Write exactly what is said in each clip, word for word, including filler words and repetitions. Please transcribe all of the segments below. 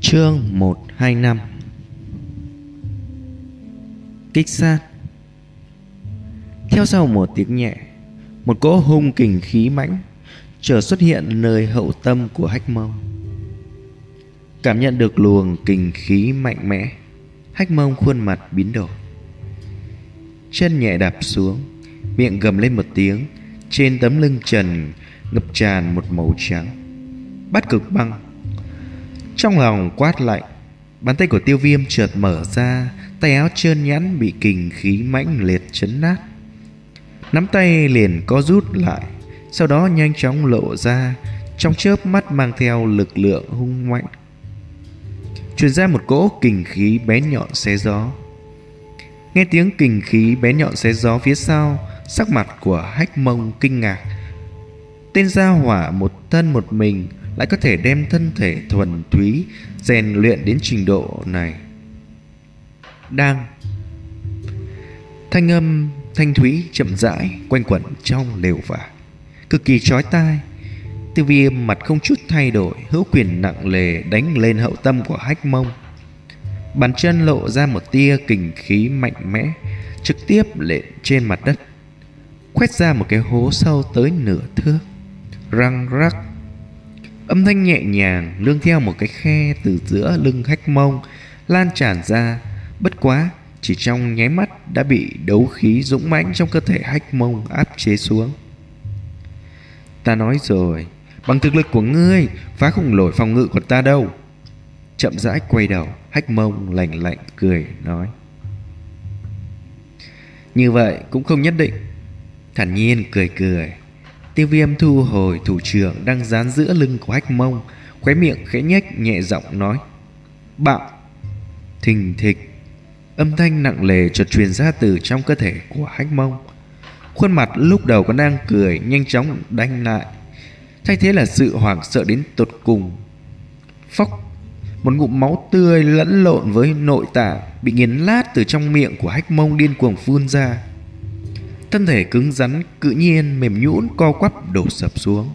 Chương một hai năm. Kích sát. Theo sau một tiếng nhẹ, một cỗ hung kình khí mãnh chợt xuất hiện nơi hậu tâm của Hách Mông. Cảm nhận được luồng kình khí mạnh mẽ, Hách Mông khuôn mặt biến đổi, chân nhẹ đạp xuống, miệng gầm lên một tiếng. Trên tấm lưng trần ngập tràn một màu trắng, bát cực băng. Trong lòng quát lạnh, bàn tay của Tiêu Viêm chợt mở ra, tay áo trơn nhẵn bị kình khí mãnh liệt chấn nát. Nắm tay liền co rút lại, sau đó nhanh chóng lộ ra, trong chớp mắt mang theo lực lượng hung mạnh, truyền ra một cỗ kình khí bén nhọn xé gió. Nghe tiếng kình khí bén nhọn xé gió phía sau, sắc mặt của Hách Mông kinh ngạc. Tên gia hỏa một thân một mình lại có thể đem thân thể thuần túy rèn luyện đến trình độ này. Đang thanh âm thanh thúy chậm rãi quanh quẩn trong lều vải, cực kỳ chói tai. Tiêu Viêm mặt không chút thay đổi, hữu quyền nặng nề đánh lên hậu tâm của Hách Mông. Bàn chân lộ ra một tia kình khí mạnh mẽ, trực tiếp lên trên mặt đất, khoét ra một cái hố sâu tới nửa thước. Răng rắc, âm thanh nhẹ nhàng nương theo một cái khe từ giữa lưng Hách Mông lan tràn ra. Bất quá chỉ trong nháy mắt đã bị đấu khí dũng mãnh trong cơ thể Hách Mông áp chế xuống. Ta nói rồi, bằng thực lực của ngươi phá không nổi phòng ngự của ta đâu. Chậm rãi quay đầu, Hách Mông lạnh lạnh cười nói. Như vậy cũng không nhất định. Thản nhiên cười cười, Tiêu Viêm thu hồi thủ trưởng đang dán giữa lưng của Hách Mông, khóe miệng khẽ nhếch nhẹ giọng nói. Bạo. Thình thịch, âm thanh nặng nề chợt truyền ra từ trong cơ thể của Hách Mông. Khuôn mặt lúc đầu còn đang cười nhanh chóng đanh lại, thay thế là sự hoảng sợ đến tột cùng. Phốc, một ngụm máu tươi lẫn lộn với nội tạng bị nghiền nát từ trong miệng của Hách Mông điên cuồng phun ra. Thân thể cứng rắn tự nhiên mềm nhũn co quắp đổ sập xuống.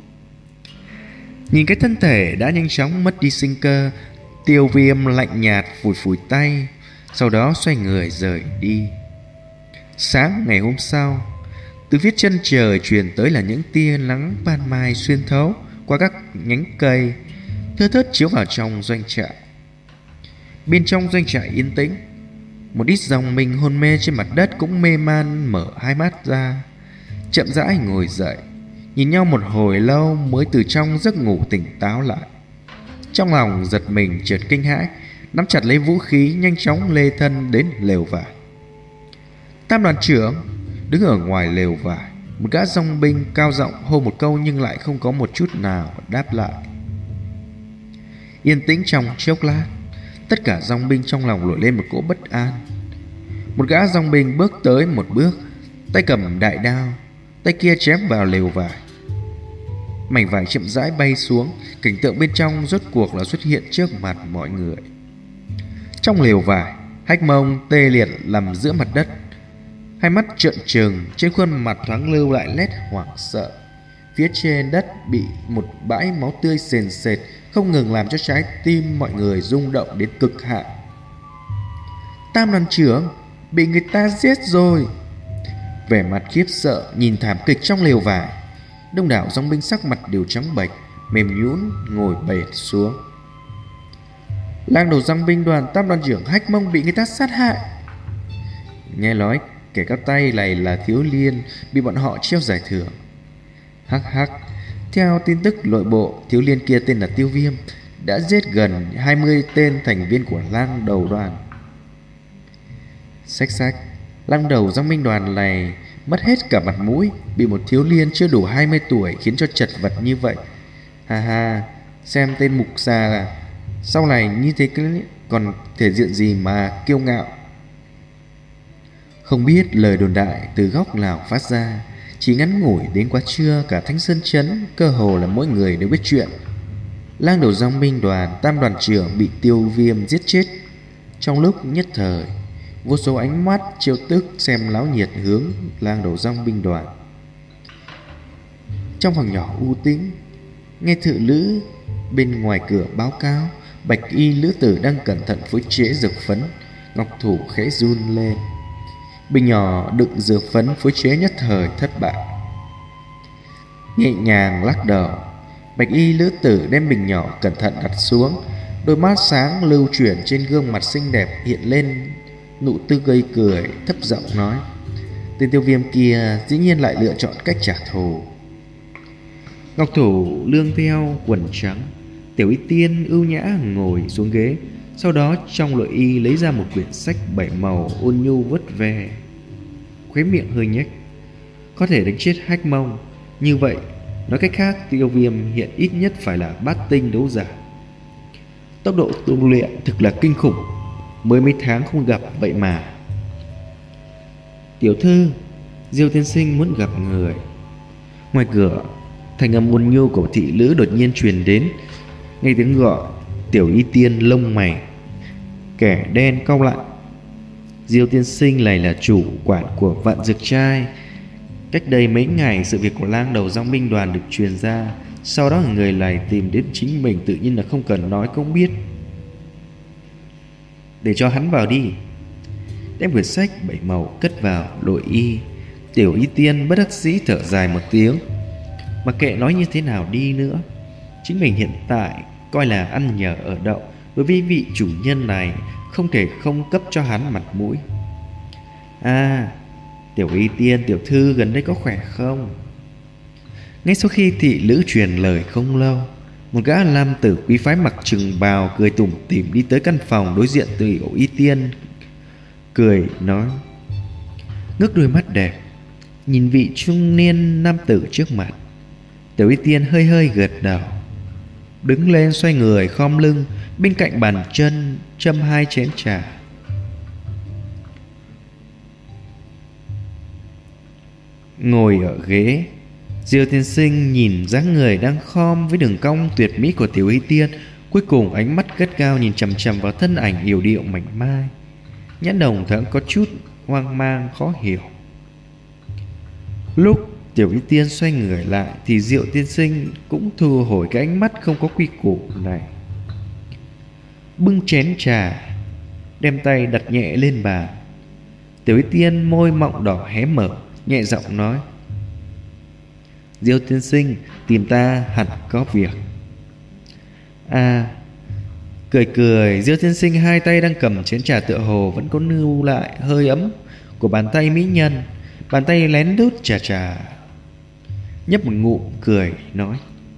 Nhìn cái thân thể đã nhanh chóng mất đi sinh cơ, Tiêu Viêm lạnh nhạt phủi phủi tay, sau đó xoay người rời đi. Sáng ngày hôm sau, từ phía chân trời truyền tới là những tia nắng ban mai xuyên thấu qua các nhánh cây, thưa thớt chiếu vào trong doanh trại. Bên trong doanh trại yên tĩnh, một ít dòng mình hôn mê trên mặt đất cũng mê man mở hai mắt ra, chậm rãi ngồi dậy, nhìn nhau một hồi lâu mới từ trong giấc ngủ tỉnh táo lại. Trong lòng giật mình chợt kinh hãi, nắm chặt lấy vũ khí nhanh chóng lê thân đến lều vải. Tam đoàn trưởng đứng ở ngoài lều vải, một gã dòng binh cao giọng hô một câu nhưng lại không có một chút nào đáp lại. Yên tĩnh trong chốc lát, tất cả dòng binh trong lòng nổi lên một cỗ bất an. Một gã dòng binh bước tới một bước, tay cầm đại đao, tay kia chém vào lều vải. Mảnh vải chậm rãi bay xuống, cảnh tượng bên trong rốt cuộc là xuất hiện trước mặt mọi người. Trong lều vải, Hách Mông tê liệt nằm giữa mặt đất, hai mắt trợn trừng, trên khuôn mặt thoáng lưu lại nét hoảng sợ. Phía trên đất bị một bãi máu tươi sền sệt, không ngừng làm cho trái tim mọi người rung động đến cực hạn. Tam đoàn trưởng bị người ta giết rồi. Vẻ mặt khiếp sợ nhìn thảm kịch trong lều vải, đông đảo dòng binh sắc mặt đều trắng bệch, mềm nhũn ngồi bệt xuống. Lang đầu dòng binh đoàn Tam đoàn trưởng Hách Mông bị người ta sát hại. Nghe nói kẻ cao tay này là Thiếu Liên, bị bọn họ treo giải thưởng. Hắc hắc, theo tin tức nội bộ, Thiếu Liên kia tên là Tiêu Viêm, đã giết gần hai mươi tên thành viên của lang đầu đoàn. Xách xách, lang đầu dòng binh đoàn này mất hết cả mặt mũi, bị một thiếu liên chưa đủ hai mươi tuổi khiến cho chật vật như vậy. Ha ha, xem tên mục già sau này như thế còn thể diện gì mà kiêu ngạo. Không biết lời đồn đại từ góc nào phát ra, chỉ ngắn ngủi đến quá trưa, cả Thanh Sơn Trấn cơ hồ là mỗi người đều biết chuyện. Lang đầu dòng binh đoàn Tam đoàn trưởng bị Tiêu Viêm giết chết. Trong lúc nhất thời, vô số ánh mắt trêu tức xem náo nhiệt hướng lang đầu dòng binh đoàn. Trong phòng nhỏ u tĩnh, nghe thự lữ bên ngoài cửa báo cáo Bạch y lữ tử đang cẩn thận phối chế dược phấn. Ngọc thủ khẽ run lên. Bình nhỏ đựng dược phấn phối chế nhất thời thất bại. Nhẹ nhàng lắc đầu, bạch y lữ tử đem bình nhỏ cẩn thận đặt xuống. Đôi mắt sáng lưu chuyển trên gương mặt xinh đẹp hiện lên nụ tươi gây cười, thấp giọng nói: tên Tiêu Viêm kia dĩ nhiên lại lựa chọn cách trả thù. Ngọc thủ lương theo quần trắng. Tiểu y tiên ưu nhã ngồi xuống ghế, sau đó trong nội y lấy ra một quyển sách bảy màu ôn nhu vớt ve, khóe miệng hơi nhếch. Có thể đánh chết Hách Mông, như vậy nói cách khác Tiêu Viêm hiện ít nhất phải là bát tinh đấu giả. Tốc độ tu luyện thực là kinh khủng, mới mấy tháng không gặp vậy mà. Tiểu thư, Diêu tiên sinh muốn gặp người. Ngoài cửa, thanh âm ôn nhu của thị nữ đột nhiên truyền đến. Nghe tiếng gọi, tiểu y tiên lông mày kẻ đen cau lại. Diêu tiên sinh này là chủ quản của Vạn Dược Trai. Cách đây mấy ngày, sự việc của lang đầu dòng binh đoàn được truyền ra. Sau đó người này tìm đến chính mình, tự nhiên là không cần nói cũng biết. Để cho hắn vào đi. Đem quyển sách bảy màu cất vào nội y. Tiểu y tiên bất đắc dĩ thở dài một tiếng. Mặc kệ nói như thế nào đi nữa, chính mình hiện tại coi là ăn nhờ ở đậu. Đối với vị chủ nhân này, không thể không cấp cho hắn mặt mũi. À, tiểu y tiên tiểu thư gần đây có khỏe không? Ngay sau khi thị nữ truyền lời không lâu, một gã nam tử quý phái mặc trừng bào cười tủm tỉm đi tới căn phòng đối diện tiểu y tiên, cười nói, ngước đôi mắt đẹp nhìn vị trung niên nam tử trước mặt. Tiểu y tiên hơi hơi gật đầu, đứng lên xoay người khom lưng bên cạnh bàn chân châm hai chén trà. Ngồi ở ghế, Diêu tiên sinh nhìn dáng người đang khom với đường cong tuyệt mỹ của tiểu y tiên, cuối cùng ánh mắt gắt gao nhìn chằm chằm vào thân ảnh yểu điệu mảnh mai, nhãn đồng thoáng có chút hoang mang khó hiểu. Lúc tiểu y tiên xoay người lại thì Diêu tiên sinh cũng thu hồi cái ánh mắt không có quy củ này, bưng chén trà, đem tay đặt nhẹ lên bàn. Tiểu y tiên môi mọng đỏ hé mở, nhẹ giọng nói, Diêu tiên sinh tìm ta hẳn có việc. À, cười cười, Diêu tiên sinh hai tay đang cầm chén trà tựa hồ vẫn có lưu lại hơi ấm của bàn tay mỹ nhân. Bàn tay lén đút trà trà, nhấp một ngụm cười nói,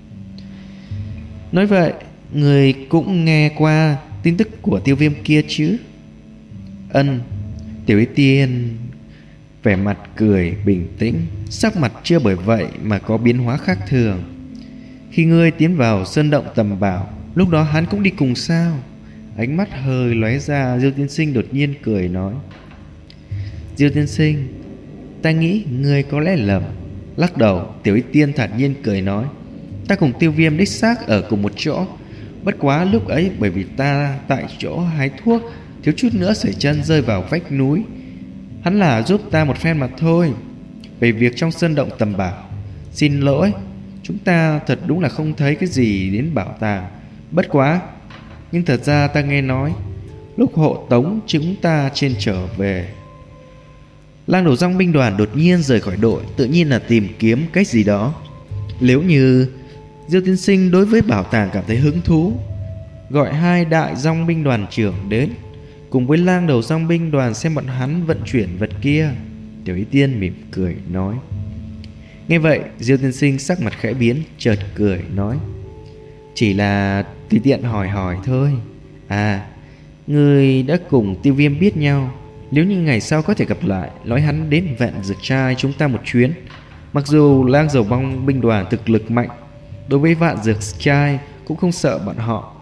nói vậy người cũng nghe qua tin tức của Tiêu Viêm kia chứ? Ân. Tiểu y tiên vẻ mặt cười bình tĩnh, sắc mặt chưa bởi vậy mà có biến hóa khác thường. Khi ngươi tiến vào sơn động tầm bảo, lúc đó hắn cũng đi cùng sao? Ánh mắt hơi lóe ra, Diêu tiên sinh đột nhiên cười nói, Diêu tiên sinh, ta nghĩ ngươi có lẽ lầm. Lắc đầu, tiểu y tiên thản nhiên cười nói, ta cùng Tiêu Viêm đích xác ở cùng một chỗ. Bất quá lúc ấy bởi vì ta tại chỗ hái thuốc, thiếu chút nữa sẩy chân rơi vào vách núi. Hắn là giúp ta một phen mà thôi. Về việc trong sơn động tầm bảo, xin lỗi, chúng ta thật đúng là không thấy cái gì đến bảo tàng. Bất quá, nhưng thật ra ta nghe nói lúc hộ tống chúng ta trên trở về, lang đầu dòng binh đoàn đột nhiên rời khỏi đội, tự nhiên là tìm kiếm cái gì đó. Nếu như Diêu tiên sinh đối với bảo tàng cảm thấy hứng thú, gọi hai đại dòng binh đoàn trưởng đến, cùng với lang đầu dòng binh đoàn xem bọn hắn vận chuyển vật kia. Tiểu y tiên mỉm cười nói. Nghe vậy, Diêu tiên sinh sắc mặt khẽ biến, chợt cười nói, chỉ là tùy tiện hỏi hỏi thôi. À, người đã cùng Tiêu Viêm biết nhau, nếu như ngày sau có thể gặp lại, nói hắn đến Vạn Dược Trai chúng ta một chuyến. Mặc dù lang dầu bong binh đoàn thực lực mạnh, đối với Vạn Dược Trai cũng không sợ bọn họ.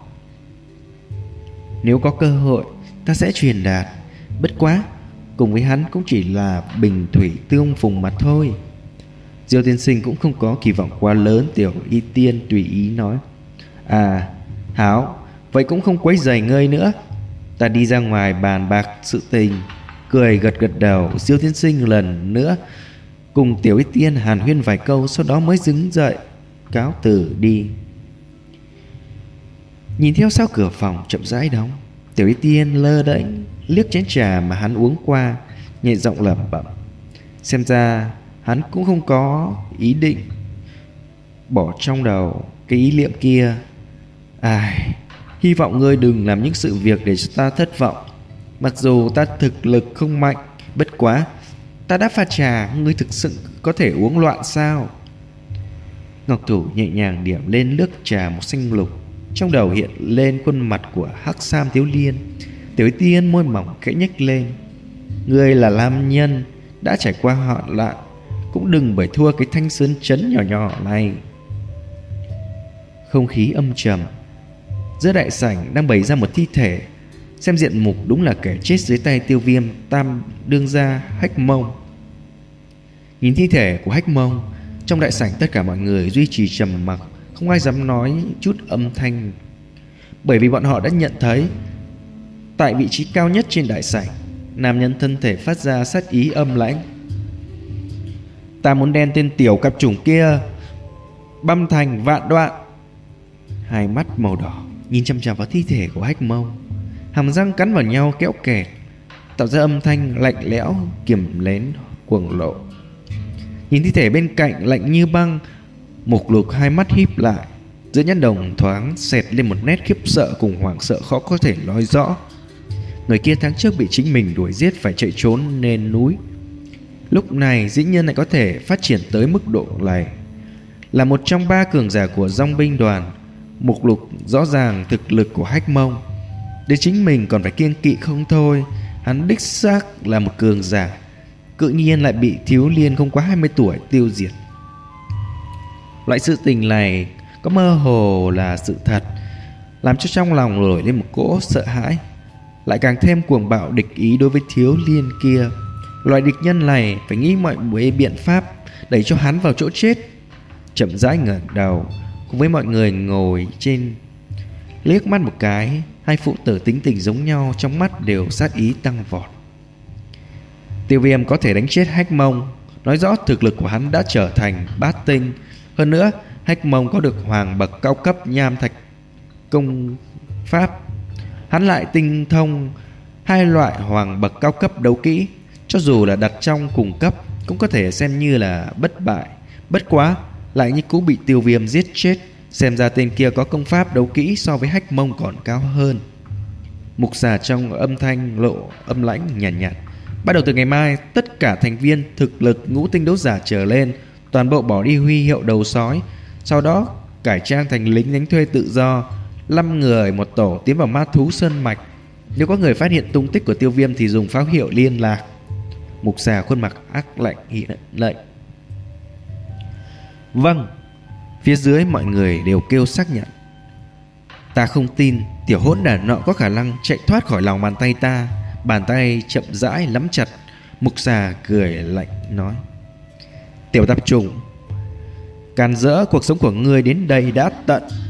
Nếu có cơ hội, ta sẽ truyền đạt. Bất quá, cùng với hắn cũng chỉ là bình thủy tương phùng mà thôi. Diêu tiên sinh cũng không có kỳ vọng quá lớn. Tiểu y tiên tùy ý nói, à, hảo, vậy cũng không quấy rầy ngươi nữa, ta đi ra ngoài bàn bạc sự tình. Cười gật gật đầu, Diêu tiên sinh lần nữa cùng tiểu y tiên hàn huyên vài câu, sau đó mới đứng dậy cáo từ đi. Nhìn theo sau cửa phòng chậm rãi đóng, Tiểu Y Tiên lơ đễnh liếc chén trà mà hắn uống qua, nhẹ giọng lẩm bẩm. Xem ra hắn cũng không có ý định bỏ trong đầu cái ý niệm kia. Ai, hy vọng ngươi đừng làm những sự việc để cho ta thất vọng. Mặc dù ta thực lực không mạnh, bất quá ta đã pha trà, ngươi thực sự có thể uống loạn sao? Ngọc thủ nhẹ nhàng điểm lên nước trà màu xanh lục, trong đầu hiện lên khuôn mặt của Hắc Sam thiếu niên. Tiểu Y Tiên môi mỏng khẽ nhếch lên. Ngươi là nam nhân đã trải qua hoạn nạn, cũng đừng bởi thua cái thanh sơn chấn nhỏ nhỏ này. Không khí âm trầm. Giữa đại sảnh đang bày ra một thi thể, xem diện mục đúng là kẻ chết dưới tay Tiêu Viêm tam đương gia Hách Mông. Nhìn thi thể của Hách Mông, trong đại sảnh tất cả mọi người duy trì trầm mặc, không ai dám nói chút âm thanh, bởi vì bọn họ đã nhận thấy tại vị trí cao nhất trên đại sảnh, nam nhân thân thể phát ra sát ý âm lãnh. Ta muốn đen tên tiểu cặp chủng kia băm thành vạn đoạn. Hai mắt màu đỏ nhìn chăm chăm vào thi thể của Hách Mông, hàm răng cắn vào nhau kéo kẹt, tạo ra âm thanh lạnh lẽo kiềm lén cuồng lộ. Nhìn thi thể bên cạnh lạnh như băng, Mục Lục hai mắt híp lại, giữa nhãn đồng thoáng xẹt lên một nét khiếp sợ cùng hoảng sợ khó có thể nói rõ. Người kia tháng trước bị chính mình đuổi giết phải chạy trốn lên núi, lúc này dĩ nhiên lại có thể phát triển tới mức độ này. Là một trong ba cường giả của dòng binh đoàn, Mục Lục rõ ràng thực lực của Hách Mông, đến chính mình còn phải kiêng kỵ không thôi. Hắn đích xác là một cường giả, tự nhiên lại bị thiếu niên không quá hai mươi tuổi tiêu diệt. Loại sự tình này có mơ hồ là sự thật, làm cho trong lòng nổi lên một cỗ sợ hãi, lại càng thêm cuồng bạo địch ý đối với thiếu niên kia. Loại địch nhân này phải nghĩ mọi biện pháp đẩy cho hắn vào chỗ chết. Chậm rãi ngẩng đầu, cùng với mọi người ngồi trên, liếc mắt một cái, hai phụ tử tính tình giống nhau, trong mắt đều sát ý tăng vọt. Tiêu Viêm có thể đánh chết Hách Mông, nói rõ thực lực của hắn đã trở thành bát tinh. Hơn nữa, Hách Mông có được hoàng bậc cao cấp nham thạch công pháp, hắn lại tinh thông hai loại hoàng bậc cao cấp đấu kỹ, cho dù là đặt trong cùng cấp cũng có thể xem như là bất bại. Bất quá lại như cũ bị Tiêu Viêm giết chết, xem ra tên kia có công pháp đấu kỹ so với Hách Mông còn cao hơn. Mục Xà trong âm thanh lộ âm lãnh nhàn nhạt, nhạt. Bắt đầu từ ngày mai, tất cả thành viên thực lực ngũ tinh đấu giả trở lên toàn bộ bỏ đi huy hiệu đầu sói, sau đó cải trang thành lính đánh thuê tự do, năm người một tổ tiến vào ma thú sơn mạch. Nếu có người phát hiện tung tích của Tiêu Viêm thì dùng pháo hiệu liên lạc. Mục Xà khuôn mặt ác lạnh hiện lệnh. Vâng. Phía dưới mọi người đều kêu xác nhận. Ta không tin tiểu hỗn đản nọ có khả năng chạy thoát khỏi lòng bàn tay ta. Bàn tay chậm rãi nắm chặt. Mục Xà cười lạnh nói, tiểu tạp chủng, càn rỡ, cuộc sống của ngươi đến đây đã tận.